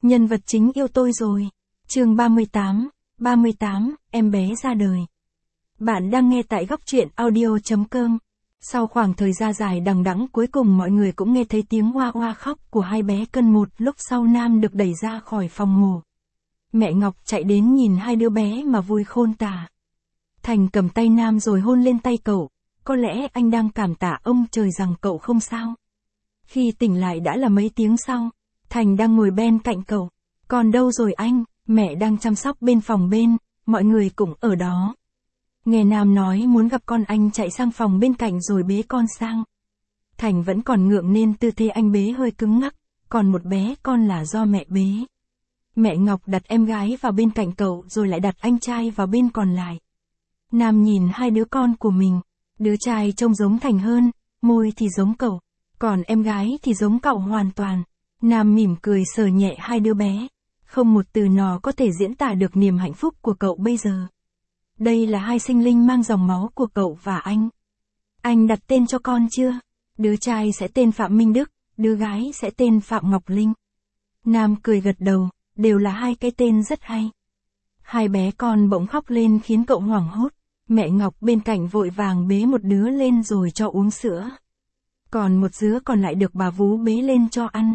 Nhân vật chính yêu tôi rồi. Chương 38, em bé ra đời. Bạn đang nghe tại góc truyện audio.com. Sau khoảng thời gian dài đằng đẵng, cuối cùng mọi người cũng nghe thấy tiếng hoa hoa khóc của hai bé cân. Một lúc sau Nam được đẩy ra khỏi phòng ngủ. Mẹ Ngọc chạy đến nhìn hai đứa bé mà vui khôn tả. Thành cầm tay Nam rồi hôn lên tay cậu. Có lẽ anh đang cảm tạ ông trời rằng cậu không sao. Khi tỉnh lại đã là mấy tiếng sau. Thành đang ngồi bên cạnh cậu. Còn đâu rồi anh? Mẹ đang chăm sóc bên phòng bên, mọi người cũng ở đó. Nghe Nam nói muốn gặp con, anh chạy sang phòng bên cạnh rồi bế con sang. Thành vẫn còn ngượng nên tư thế anh bế hơi cứng ngắc, còn một bé con là do mẹ bế. Mẹ Ngọc đặt em gái vào bên cạnh cậu rồi lại đặt anh trai vào bên còn lại. Nam nhìn hai đứa con của mình, đứa trai trông giống Thành hơn, môi thì giống cậu, còn em gái thì giống cậu hoàn toàn. Nam mỉm cười sờ nhẹ hai đứa bé. Không một từ nào có thể diễn tả được niềm hạnh phúc của cậu bây giờ. Đây là hai sinh linh mang dòng máu của cậu và anh. Anh đặt tên cho con chưa? Đứa trai sẽ tên Phạm Minh Đức, đứa gái sẽ tên Phạm Ngọc Linh. Nam cười gật đầu, đều là hai cái tên rất hay. Hai bé con bỗng khóc lên khiến cậu hoảng hốt. Mẹ Ngọc bên cạnh vội vàng bế một đứa lên rồi cho uống sữa. Còn một đứa còn lại được bà vú bế lên cho ăn.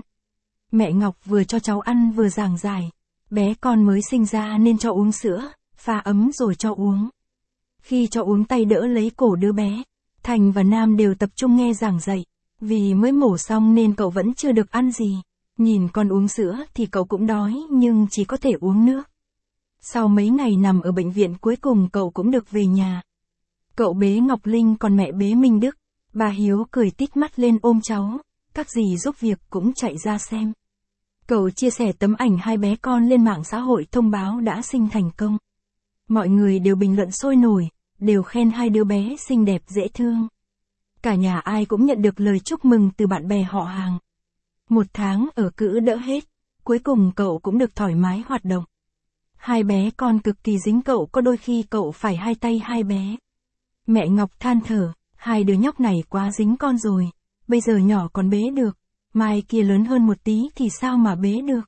Mẹ Ngọc vừa cho cháu ăn vừa giảng giải. Bé con mới sinh ra nên cho uống sữa, pha ấm rồi cho uống. Khi cho uống tay đỡ lấy cổ đứa bé, Thành và Nam đều tập trung nghe giảng dạy. Vì mới mổ xong nên cậu vẫn chưa được ăn gì. Nhìn con uống sữa thì cậu cũng đói nhưng chỉ có thể uống nước. Sau mấy ngày nằm ở bệnh viện cuối cùng cậu cũng được về nhà. Cậu bế Ngọc Linh còn mẹ bế Minh Đức. Bà Hiếu cười tít mắt lên ôm cháu. Các dì giúp việc cũng chạy ra xem. Cậu chia sẻ tấm ảnh hai bé con lên mạng xã hội thông báo đã sinh thành công. Mọi người đều bình luận sôi nổi, đều khen hai đứa bé xinh đẹp dễ thương. Cả nhà ai cũng nhận được lời chúc mừng từ bạn bè họ hàng. Một tháng ở cữ đỡ hết, cuối cùng cậu cũng được thoải mái hoạt động. Hai bé con cực kỳ dính cậu, có đôi khi cậu phải hai tay hai bé. Mẹ Ngọc than thở, hai đứa nhóc này quá dính con rồi, bây giờ nhỏ còn bế được. Mai kia lớn hơn một tí thì sao mà bế được.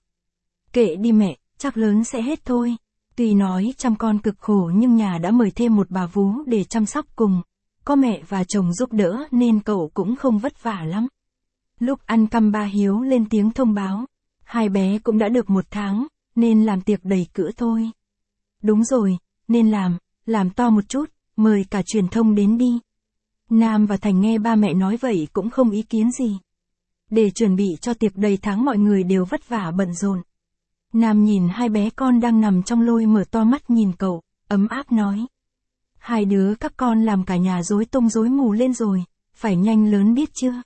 Kệ đi mẹ, chắc lớn sẽ hết thôi. Tuy nói chăm con cực khổ nhưng nhà đã mời thêm một bà vú để chăm sóc cùng. Có mẹ và chồng giúp đỡ nên cậu cũng không vất vả lắm. Lúc ăn cơm bà Hiếu lên tiếng thông báo. Hai bé cũng đã được một tháng, nên làm tiệc đầy cữ thôi. Đúng rồi, nên làm to một chút, mời cả truyền thông đến đi. Nam và Thành nghe ba mẹ nói vậy cũng không ý kiến gì. Để chuẩn bị cho tiệc đầy tháng mọi người đều vất vả bận rộn. Nam nhìn hai bé con đang nằm trong lôi mở to mắt nhìn cậu, ấm áp nói. Hai đứa các con làm cả nhà rối tung rối mù lên rồi, phải nhanh lớn biết chưa?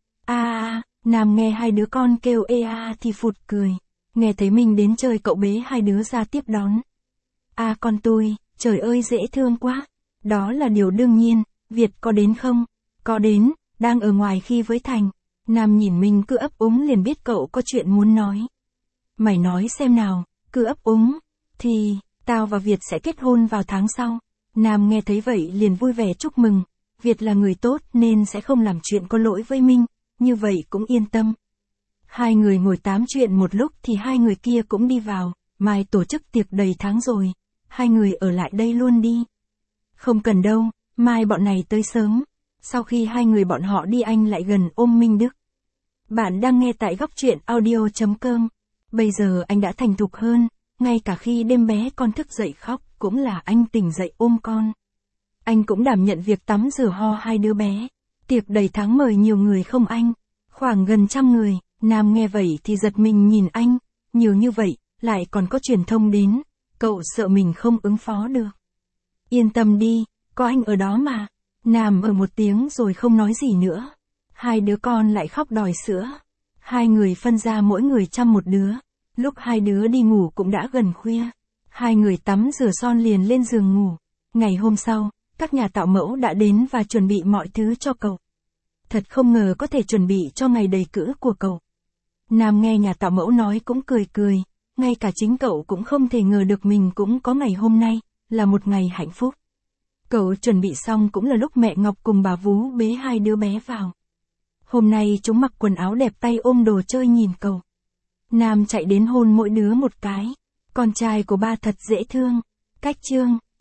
Nam nghe hai đứa con kêu thì phụt cười. Nghe thấy mình đến chơi cậu bế hai đứa ra tiếp đón. Con tôi, trời ơi dễ thương quá. Đó là điều đương nhiên, Việt có đến không? Có đến, đang ở ngoài khi với Thành. Nam nhìn mình cứ ấp úng liền biết cậu có chuyện muốn nói. Mày nói xem nào, cứ ấp úng, thì, tao và Việt sẽ kết hôn vào tháng sau. Nam nghe thấy vậy liền vui vẻ chúc mừng. Việt là người tốt nên sẽ không làm chuyện có lỗi với Minh, như vậy cũng yên tâm. Hai người ngồi tám chuyện một lúc thì hai người kia cũng đi vào. Mai tổ chức tiệc đầy tháng rồi, hai người ở lại đây luôn đi. Không cần đâu, mai bọn này tới sớm. Sau khi hai người bọn họ đi anh lại gần ôm Minh Đức. Bạn đang nghe tại góc truyện audio.com. Bây giờ anh đã thành thục hơn, ngay cả khi đêm bé con thức dậy khóc cũng là anh tỉnh dậy ôm con. Anh cũng đảm nhận việc tắm rửa ho hai đứa bé. Tiệc đầy tháng mời nhiều người không anh? Khoảng gần 100 người. Nam nghe vậy thì giật mình nhìn anh. Nhiều như vậy, lại còn có truyền thông đến. Cậu sợ mình không ứng phó được. Yên tâm đi, có anh ở đó mà. Nam ở một tiếng rồi không nói gì nữa. Hai đứa con lại khóc đòi sữa. Hai người phân ra mỗi người chăm một đứa. Lúc hai đứa đi ngủ cũng đã gần khuya. Hai người tắm rửa son liền lên giường ngủ. Ngày hôm sau, các nhà tạo mẫu đã đến và chuẩn bị mọi thứ cho cậu. Thật không ngờ có thể chuẩn bị cho ngày đầy cữ của cậu. Nam nghe nhà tạo mẫu nói cũng cười cười. Ngay cả chính cậu cũng không thể ngờ được mình cũng có ngày hôm nay, là một ngày hạnh phúc. Cậu chuẩn bị xong cũng là lúc mẹ Ngọc cùng bà vú bế hai đứa bé vào. Hôm nay chúng mặc quần áo đẹp tay ôm đồ chơi nhìn cậu. Nam chạy đến hôn mỗi đứa một cái. Con trai của ba thật dễ thương. Cách chương